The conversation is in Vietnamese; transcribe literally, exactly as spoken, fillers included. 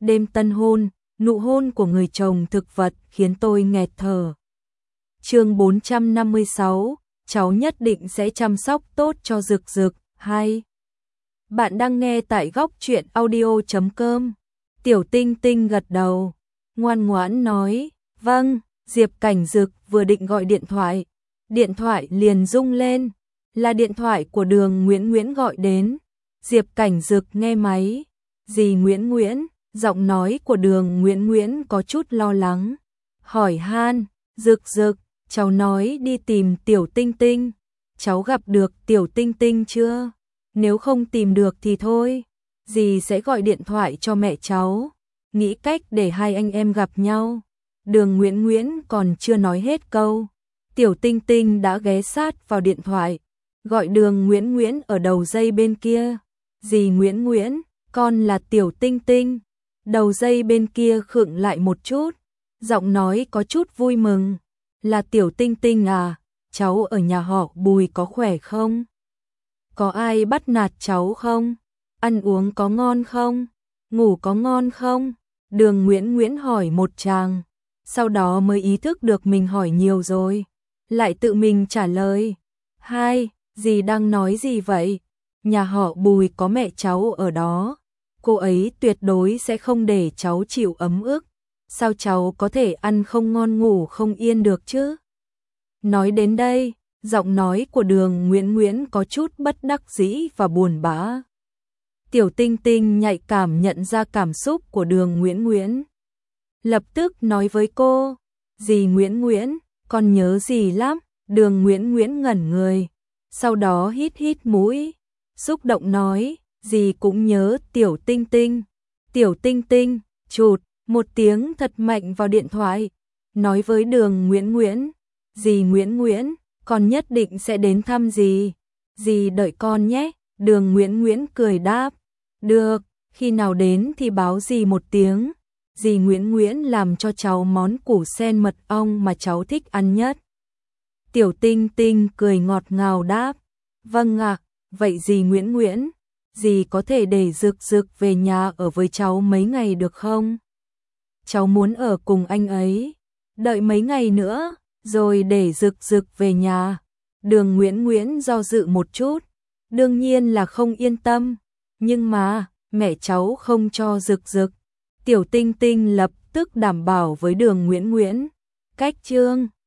đêm tân hôn, nụ hôn của người chồng thực vật khiến tôi nghẹt thở. Chương bốn trăm năm mươi sáu, cháu nhất định sẽ chăm sóc tốt cho Dực Dực. Hay. Bạn đang nghe tại góc truyện audio chấm com. Tiểu Tinh Tinh gật đầu, ngoan ngoãn nói, vâng. Diệp Cảnh Dực vừa định gọi điện thoại, điện thoại liền rung lên, là điện thoại của Đường Nguyễn Nguyễn gọi đến. Diệp Cảnh Dực nghe máy, dì Nguyễn Nguyễn, giọng nói của Đường Nguyễn Nguyễn có chút lo lắng, hỏi han, Dực Dực, cháu nói đi tìm Tiểu Tinh Tinh, cháu gặp được Tiểu Tinh Tinh chưa? Nếu không tìm được thì thôi, dì sẽ gọi điện thoại cho mẹ cháu, nghĩ cách để hai anh em gặp nhau. Đường Nguyễn Nguyễn còn chưa nói hết câu, Tiểu Tinh Tinh đã ghé sát vào điện thoại, gọi Đường Nguyễn Nguyễn ở đầu dây bên kia. Dì Nguyễn Nguyễn, con là Tiểu Tinh Tinh. Đầu dây bên kia khựng lại một chút, giọng nói có chút vui mừng, là Tiểu Tinh Tinh à, cháu ở nhà họ Bùi có khỏe không? Có ai bắt nạt cháu không? Ăn uống có ngon không? Ngủ có ngon không? Đường Nguyễn Nguyễn hỏi một tràng, sau đó mới ý thức được mình hỏi nhiều rồi, lại tự mình trả lời. Hai, dì đang nói gì vậy? Nhà họ Bùi có mẹ cháu ở đó, cô ấy tuyệt đối sẽ không để cháu chịu ấm ức, sao cháu có thể ăn không ngon ngủ không yên được chứ? Nói đến đây, giọng nói của Đường Nguyễn Nguyễn có chút bất đắc dĩ và buồn bã. Tiểu Tinh Tinh nhạy cảm nhận ra cảm xúc của Đường Nguyễn Nguyễn, lập tức nói với cô, dì Nguyễn Nguyễn, con nhớ dì lắm. Đường Nguyễn Nguyễn ngẩn người, sau đó hít hít mũi, xúc động nói, dì cũng nhớ Tiểu Tinh Tinh. Tiểu Tinh Tinh, chụt, một tiếng thật mạnh vào điện thoại, nói với Đường Nguyễn Nguyễn, dì Nguyễn Nguyễn, con nhất định sẽ đến thăm dì, dì đợi con nhé. Đường Nguyễn Nguyễn cười đáp, được, khi nào đến thì báo dì một tiếng, dì Nguyễn Nguyễn làm cho cháu món củ sen mật ong mà cháu thích ăn nhất. Tiểu Tinh Tinh cười ngọt ngào đáp, vâng ạ, vậy dì Nguyễn Nguyễn, dì có thể để Dực Dực về nhà ở với cháu mấy ngày được không? Cháu muốn ở cùng anh ấy, đợi mấy ngày nữa, rồi để Dực Dực về nhà. Đường Nguyễn Nguyễn do dự một chút, đương nhiên là không yên tâm, nhưng mà, mẹ cháu không cho Dực Dực. Tiểu Tinh Tinh lập tức đảm bảo với Đường Nguyễn Nguyễn, cách chương